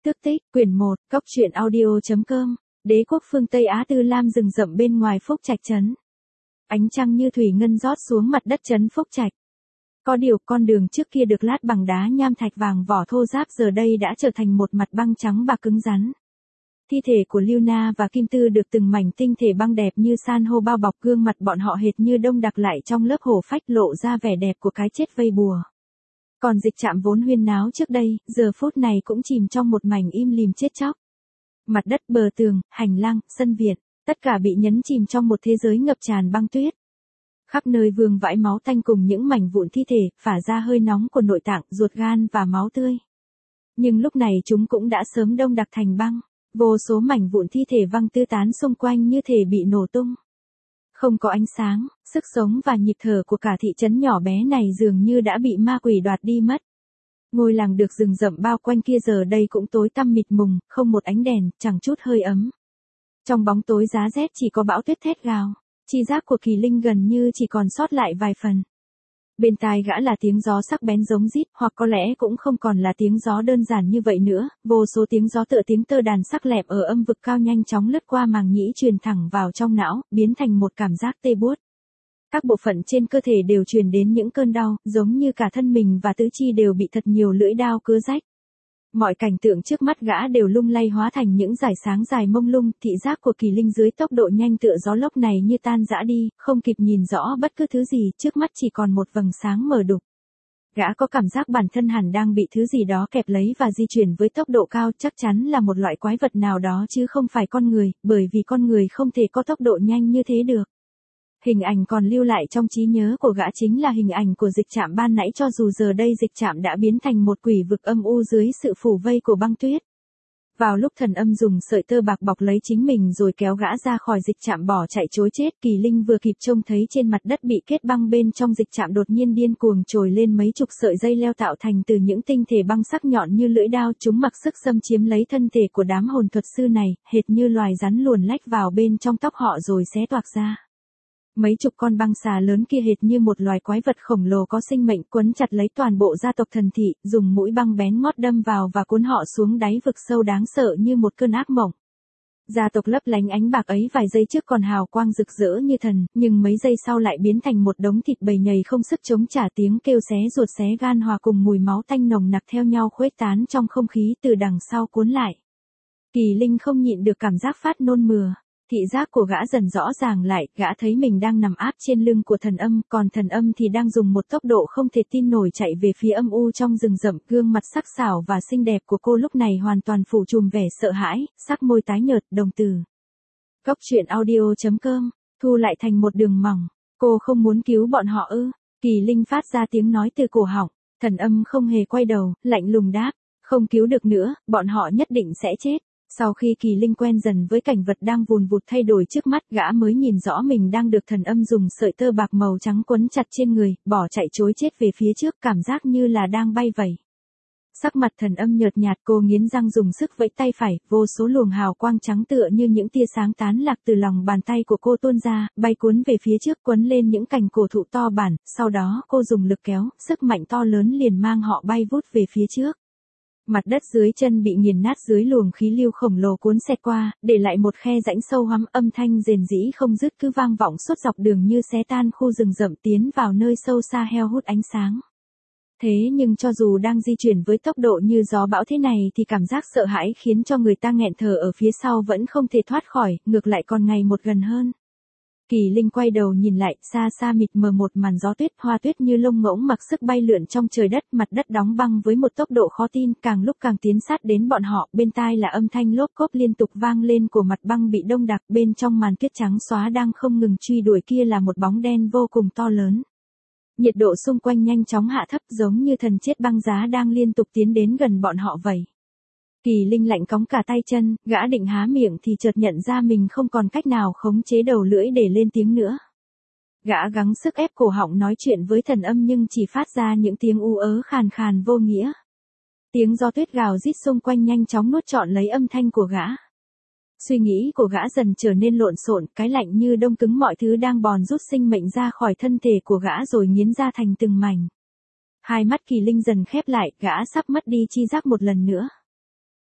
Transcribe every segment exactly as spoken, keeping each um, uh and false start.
Tước tích, quyển một, Cốc truyện audio.com, Đế quốc phương Tây Á Tư Lam rừng rậm bên ngoài Phúc Trạch trấn. Ánh trăng như thủy ngân rót xuống mặt đất trấn Phúc Trạch. Có điều con đường trước kia được lát bằng đá nham thạch vàng vỏ thô ráp giờ đây đã trở thành một mặt băng trắng bạc cứng rắn. Thi thể của Lưu Na và Kim Tư được từng mảnh tinh thể băng đẹp như san hô bao bọc, gương mặt bọn họ hệt như đông đặc lại trong lớp hổ phách, lộ ra vẻ đẹp của cái chết vây bùa. Còn Dịch Trạm vốn huyên náo trước đây, giờ phút này cũng chìm trong một mảnh im lìm chết chóc. Mặt đất, bờ tường, hành lang, sân viện, tất cả bị nhấn chìm trong một thế giới ngập tràn băng tuyết. Khắp nơi vương vãi máu tanh cùng những mảnh vụn thi thể, phả ra hơi nóng của nội tạng, ruột gan và máu tươi. Nhưng lúc này chúng cũng đã sớm đông đặc thành băng, vô số mảnh vụn thi thể văng tứ tán xung quanh như thể bị nổ tung. Không có ánh sáng, sức sống và nhịp thở của cả thị trấn nhỏ bé này dường như đã bị ma quỷ đoạt đi mất. Ngôi làng được rừng rậm bao quanh kia giờ đây cũng tối tăm mịt mùng, không một ánh đèn, chẳng chút hơi ấm. Trong bóng tối giá rét chỉ có bão tuyết thét gào, chi giác của Kỳ Linh gần như chỉ còn sót lại vài phần. Bên tai gã là tiếng gió sắc bén giống rít, hoặc có lẽ cũng không còn là tiếng gió đơn giản như vậy nữa, vô số tiếng gió tựa tiếng tơ đàn sắc lẹm ở âm vực cao nhanh chóng lướt qua màng nhĩ truyền thẳng vào trong não, biến thành một cảm giác tê buốt. Các bộ phận trên cơ thể đều truyền đến những cơn đau, giống như cả thân mình và tứ chi đều bị thật nhiều lưỡi dao cứa rách. Mọi cảnh tượng trước mắt gã đều lung lay hóa thành những dải sáng dài mông lung, thị giác của Kỳ Linh dưới tốc độ nhanh tựa gió lốc này như tan rã đi, không kịp nhìn rõ bất cứ thứ gì, trước mắt chỉ còn một vầng sáng mờ đục. Gã có cảm giác bản thân hẳn đang bị thứ gì đó kẹp lấy và di chuyển với tốc độ cao, chắc chắn là một loại quái vật nào đó chứ không phải con người, bởi vì con người không thể có tốc độ nhanh như thế được. Hình ảnh còn lưu lại trong trí nhớ của gã chính là hình ảnh của Dịch Trạm ban nãy, cho dù giờ đây Dịch Trạm đã biến thành một quỷ vực âm u dưới sự phủ vây của băng tuyết. Vào lúc thần âm dùng sợi tơ bạc bọc lấy chính mình rồi kéo gã ra khỏi Dịch Trạm bỏ chạy trối chết, Kỳ Linh vừa kịp trông thấy trên mặt đất bị kết băng bên trong Dịch Trạm đột nhiên điên cuồng trồi lên mấy chục sợi dây leo tạo thành từ những tinh thể băng sắc nhọn như lưỡi đao, chúng mặc sức xâm chiếm lấy thân thể của đám hồn thuật sư này, hệt như loài rắn luồn lách vào bên trong tóc họ rồi xé toạc ra. Mấy chục con băng xà lớn kia hệt như một loài quái vật khổng lồ có sinh mệnh, quấn chặt lấy toàn bộ gia tộc thần thị, dùng mũi băng bén ngót đâm vào và cuốn họ xuống đáy vực sâu đáng sợ như một cơn ác mộng. Gia tộc lấp lánh ánh bạc ấy vài giây trước còn hào quang rực rỡ như thần, nhưng mấy giây sau lại biến thành một đống thịt bầy nhầy không sức chống trả, tiếng kêu xé ruột xé gan hòa cùng mùi máu tanh nồng nặc theo nhau khuếch tán trong không khí từ đằng sau cuốn lại. Kỳ Linh không nhịn được cảm giác phát nôn mửa. Thị giác của gã dần rõ ràng lại, gã thấy mình đang nằm áp trên lưng của thần âm, còn thần âm thì đang dùng một tốc độ không thể tin nổi chạy về phía âm u trong rừng rậm, gương mặt sắc sảo và xinh đẹp của cô lúc này hoàn toàn phủ trùm vẻ sợ hãi, sắc môi tái nhợt, đồng tử. Cốc truyện audio.com, thu lại thành một đường mỏng, cô không muốn cứu bọn họ ư? Kỳ Linh phát ra tiếng nói từ cổ họng, thần âm không hề quay đầu, lạnh lùng đáp, không cứu được nữa, bọn họ nhất định sẽ chết. Sau khi Kỳ Linh quen dần với cảnh vật đang vùn vụt thay đổi trước mắt, gã mới nhìn rõ mình đang được thần âm dùng sợi tơ bạc màu trắng quấn chặt trên người, bỏ chạy trối chết về phía trước, cảm giác như là đang bay vẩy. Sắc mặt thần âm nhợt nhạt, cô nghiến răng dùng sức vẫy tay phải, vô số luồng hào quang trắng tựa như những tia sáng tán lạc từ lòng bàn tay của cô tuôn ra, bay cuốn về phía trước, quấn lên những cành cổ thụ to bản, sau đó cô dùng lực kéo, sức mạnh to lớn liền mang họ bay vút về phía trước. Mặt đất dưới chân bị nghiền nát dưới luồng khí lưu khổng lồ cuốn xẹt qua, để lại một khe rãnh sâu hoắm, âm thanh rền rĩ không dứt cứ vang vọng suốt dọc đường như xé tan khu rừng rậm tiến vào nơi sâu xa heo hút ánh sáng. Thế nhưng cho dù đang di chuyển với tốc độ như gió bão thế này thì cảm giác sợ hãi khiến cho người ta nghẹn thở ở phía sau vẫn không thể thoát khỏi, ngược lại còn ngày một gần hơn. Kỳ Linh quay đầu nhìn lại, xa xa mịt mờ một màn gió tuyết, hoa tuyết như lông ngỗng mặc sức bay lượn trong trời đất, mặt đất đóng băng với một tốc độ khó tin, càng lúc càng tiến sát đến bọn họ, bên tai là âm thanh lốp cốp liên tục vang lên của mặt băng bị đông đặc, bên trong màn tuyết trắng xóa đang không ngừng truy đuổi kia là một bóng đen vô cùng to lớn. Nhiệt độ xung quanh nhanh chóng hạ thấp, giống như thần chết băng giá đang liên tục tiến đến gần bọn họ vậy. Kỳ Linh lạnh cóng cả tay chân, gã định há miệng thì chợt nhận ra mình không còn cách nào khống chế đầu lưỡi để lên tiếng nữa. Gã gắng sức ép cổ họng nói chuyện với thần âm nhưng chỉ phát ra những tiếng u ớ khàn khàn vô nghĩa. Tiếng gió tuyết gào rít xung quanh nhanh chóng nuốt trọn lấy âm thanh của gã. Suy nghĩ của gã dần trở nên lộn xộn, cái lạnh như đông cứng mọi thứ đang bòn rút sinh mệnh ra khỏi thân thể của gã rồi nghiến ra thành từng mảnh. Hai mắt Kỳ Linh dần khép lại, gã sắp mất đi chi giác một lần nữa.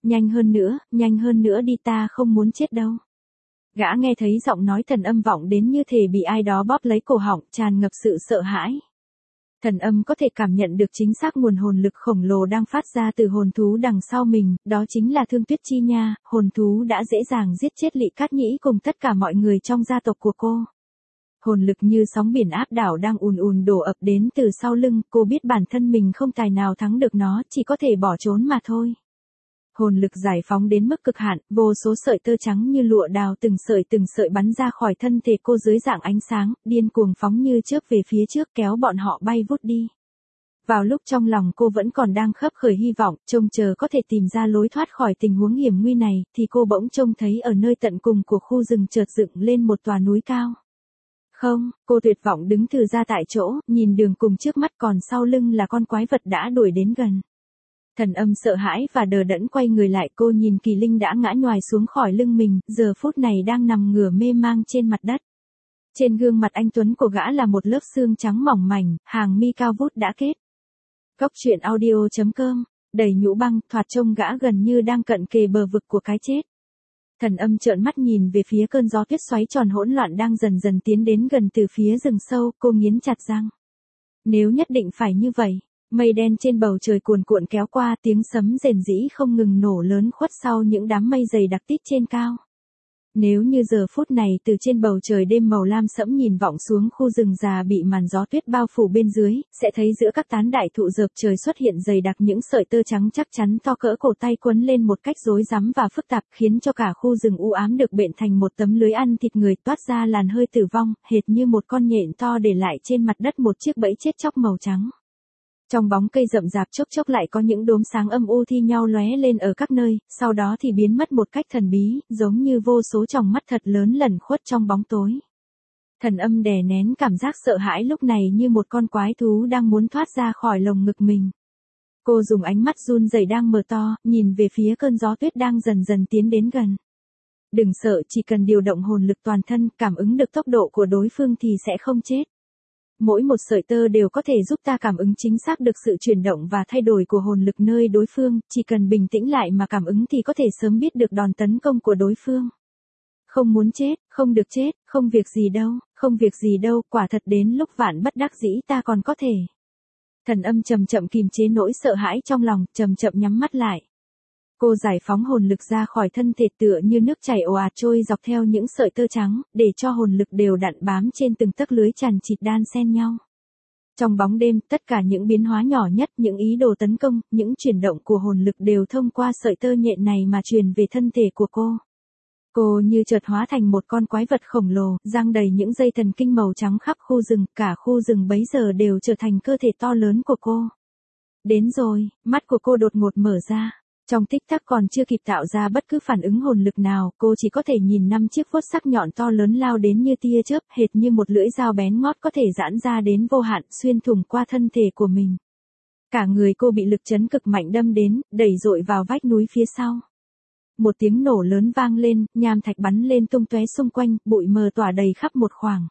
Nhanh hơn nữa, nhanh hơn nữa đi, ta không muốn chết đâu. Gã nghe thấy giọng nói thần âm vọng đến như thể bị ai đó bóp lấy cổ họng, tràn ngập sự sợ hãi. Thần âm có thể cảm nhận được chính xác nguồn hồn lực khổng lồ đang phát ra từ hồn thú đằng sau mình, đó chính là Thương Tuyết Chi Nha, hồn thú đã dễ dàng giết chết Lị Cát Nhĩ cùng tất cả mọi người trong gia tộc của cô. Hồn lực như sóng biển áp đảo đang ùn ùn đổ ập đến từ sau lưng, cô biết bản thân mình không tài nào thắng được nó, chỉ có thể bỏ trốn mà thôi. Hồn lực giải phóng đến mức cực hạn, vô số sợi tơ trắng như lụa đào từng sợi từng sợi bắn ra khỏi thân thể cô dưới dạng ánh sáng, điên cuồng phóng như chớp về phía trước kéo bọn họ bay vút đi. Vào lúc trong lòng cô vẫn còn đang khấp khởi hy vọng, trông chờ có thể tìm ra lối thoát khỏi tình huống hiểm nguy này, thì cô bỗng trông thấy ở nơi tận cùng của khu rừng chợt dựng lên một tòa núi cao. Không, cô tuyệt vọng đứng thừ ra tại chỗ, nhìn đường cùng trước mắt còn sau lưng là con quái vật đã đuổi đến gần. Thần âm sợ hãi và đờ đẫn quay người lại, cô nhìn Kỳ Linh đã ngã nhoài xuống khỏi lưng mình, giờ phút này đang nằm ngửa mê mang trên mặt đất. Trên gương mặt anh tuấn của gã là một lớp xương trắng mỏng mảnh, hàng mi cao vút đã kết. Cốc truyện audio chấm com, đầy nhũ băng, thoạt trông gã gần như đang cận kề bờ vực của cái chết. Thần âm trợn mắt nhìn về phía cơn gió tuyết xoáy tròn hỗn loạn đang dần dần tiến đến gần từ phía rừng sâu, cô nghiến chặt răng. Nếu nhất định phải như vậy. Mây đen trên bầu trời cuồn cuộn kéo qua, tiếng sấm rền rĩ không ngừng nổ lớn khuất sau những đám mây dày đặc tít trên cao. Nếu như giờ phút này từ trên bầu trời đêm màu lam sẫm nhìn vọng xuống khu rừng già bị màn gió tuyết bao phủ bên dưới, sẽ thấy giữa các tán đại thụ rợp trời xuất hiện dày đặc những sợi tơ trắng chắc chắn to cỡ cổ tay quấn lên một cách rối rắm và phức tạp, khiến cho cả khu rừng u ám được bện thành một tấm lưới ăn thịt người, toát ra làn hơi tử vong, hệt như một con nhện to để lại trên mặt đất một chiếc bẫy chết chóc màu trắng. Trong bóng cây rậm rạp chốc chốc lại có những đốm sáng âm u thi nhau lóe lên ở các nơi, sau đó thì biến mất một cách thần bí, giống như vô số tròng mắt thật lớn lẩn khuất trong bóng tối. Thần âm đè nén cảm giác sợ hãi lúc này như một con quái thú đang muốn thoát ra khỏi lồng ngực mình. Cô dùng ánh mắt run rẩy đang mở to, nhìn về phía cơn gió tuyết đang dần dần tiến đến gần. Đừng sợ, chỉ cần điều động hồn lực toàn thân, cảm ứng được tốc độ của đối phương thì sẽ không chết. Mỗi một sợi tơ đều có thể giúp ta cảm ứng chính xác được sự chuyển động và thay đổi của hồn lực nơi đối phương, chỉ cần bình tĩnh lại mà cảm ứng thì có thể sớm biết được đòn tấn công của đối phương. Không muốn chết, không được chết, không việc gì đâu, không việc gì đâu, quả thật đến lúc vạn bất đắc dĩ ta còn có thể. Thần âm chậm chậm kìm chế nỗi sợ hãi trong lòng, chậm chậm nhắm mắt lại. Cô giải phóng hồn lực ra khỏi thân thể tựa như nước chảy ồ ạt trôi dọc theo những sợi tơ trắng, để cho hồn lực đều đặn bám trên từng tấc lưới chằng chịt đan xen nhau. Trong bóng đêm, tất cả những biến hóa nhỏ nhất, những ý đồ tấn công, những chuyển động của hồn lực đều thông qua sợi tơ nhện này mà truyền về thân thể của cô. Cô như chợt hóa thành một con quái vật khổng lồ, giăng đầy những dây thần kinh màu trắng khắp khu rừng, cả khu rừng bấy giờ đều trở thành cơ thể to lớn của cô. Đến rồi, mắt của cô đột ngột mở ra. Trong tích tắc còn chưa kịp tạo ra bất cứ phản ứng hồn lực nào, cô chỉ có thể nhìn năm chiếc vuốt sắc nhọn to lớn lao đến như tia chớp, hệt như một lưỡi dao bén ngót có thể giãn ra đến vô hạn, xuyên thủng qua thân thể của mình. Cả người cô bị lực chấn cực mạnh đâm đến, đẩy dội vào vách núi phía sau. Một tiếng nổ lớn vang lên, nham thạch bắn lên tung tóe xung quanh, bụi mờ tỏa đầy khắp một khoảng.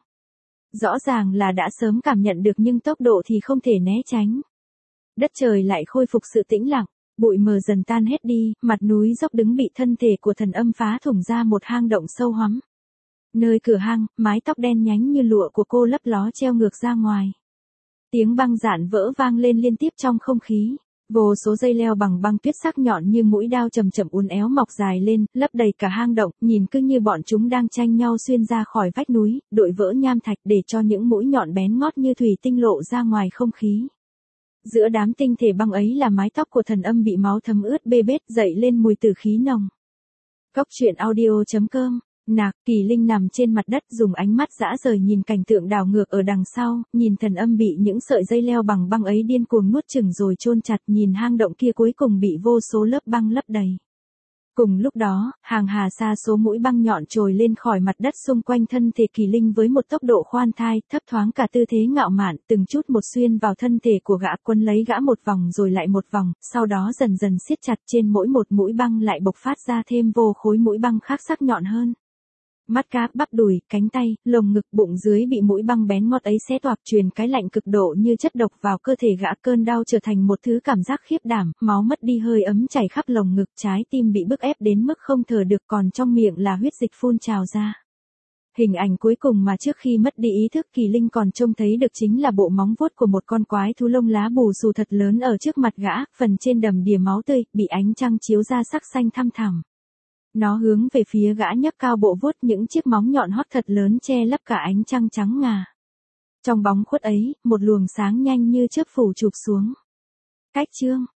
Rõ ràng là đã sớm cảm nhận được nhưng tốc độ thì không thể né tránh. Đất trời lại khôi phục sự tĩnh lặng. Bụi mờ dần tan hết đi, mặt núi dốc đứng bị thân thể của thần âm phá thủng ra một hang động sâu hoắm. Nơi cửa hang, mái tóc đen nhánh như lụa của cô lấp ló treo ngược ra ngoài. Tiếng băng dạn vỡ vang lên liên tiếp trong không khí. Vô số dây leo bằng băng tuyết sắc nhọn như mũi đao chầm chậm uốn éo mọc dài lên, lấp đầy cả hang động, nhìn cứ như bọn chúng đang tranh nhau xuyên ra khỏi vách núi, đội vỡ nham thạch để cho những mũi nhọn bén ngót như thủy tinh lộ ra ngoài không khí. Giữa đám tinh thể băng ấy là mái tóc của thần âm bị máu thấm ướt bê bết, dậy lên mùi tử khí nồng. Cốc truyện audio chấm com, Nạc, Kỳ Linh nằm trên mặt đất dùng ánh mắt dã rời nhìn cảnh tượng đảo ngược ở đằng sau, nhìn thần âm bị những sợi dây leo bằng băng ấy điên cuồng nuốt chửng rồi chôn chặt, nhìn hang động kia cuối cùng bị vô số lớp băng lấp đầy. Cùng lúc đó, hàng hà sa số mũi băng nhọn trồi lên khỏi mặt đất xung quanh thân thể Kỳ Linh với một tốc độ khoan thai, thấp thoáng cả tư thế ngạo mạn, từng chút một xuyên vào thân thể của gã, quấn lấy gã một vòng rồi lại một vòng, sau đó dần dần siết chặt, trên mỗi một mũi băng lại bộc phát ra thêm vô khối mũi băng khác sắc nhọn hơn. Mắt cá, bắp đùi, cánh tay, lồng ngực, bụng dưới bị mũi băng bén ngót ấy xé toạc, truyền cái lạnh cực độ như chất độc vào cơ thể gã, cơn đau trở thành một thứ cảm giác khiếp đảm, máu mất đi, hơi ấm chảy khắp lồng ngực, trái tim bị bức ép đến mức không thở được, còn trong miệng là huyết dịch phun trào ra. Hình ảnh cuối cùng mà trước khi mất đi ý thức Kỳ Linh còn trông thấy được chính là bộ móng vuốt của một con quái thú lông lá bù xù thật lớn ở trước mặt gã, phần trên đầm đìa máu tươi, bị ánh trăng chiếu ra sắc xanh thăm thẳm. Nó hướng về phía gã nhấc cao bộ vuốt, những chiếc móng nhọn hoắt thật lớn che lấp cả ánh trăng trắng ngà. Trong bóng khuất ấy, một luồng sáng nhanh như chớp phủ chụp xuống. Cách chương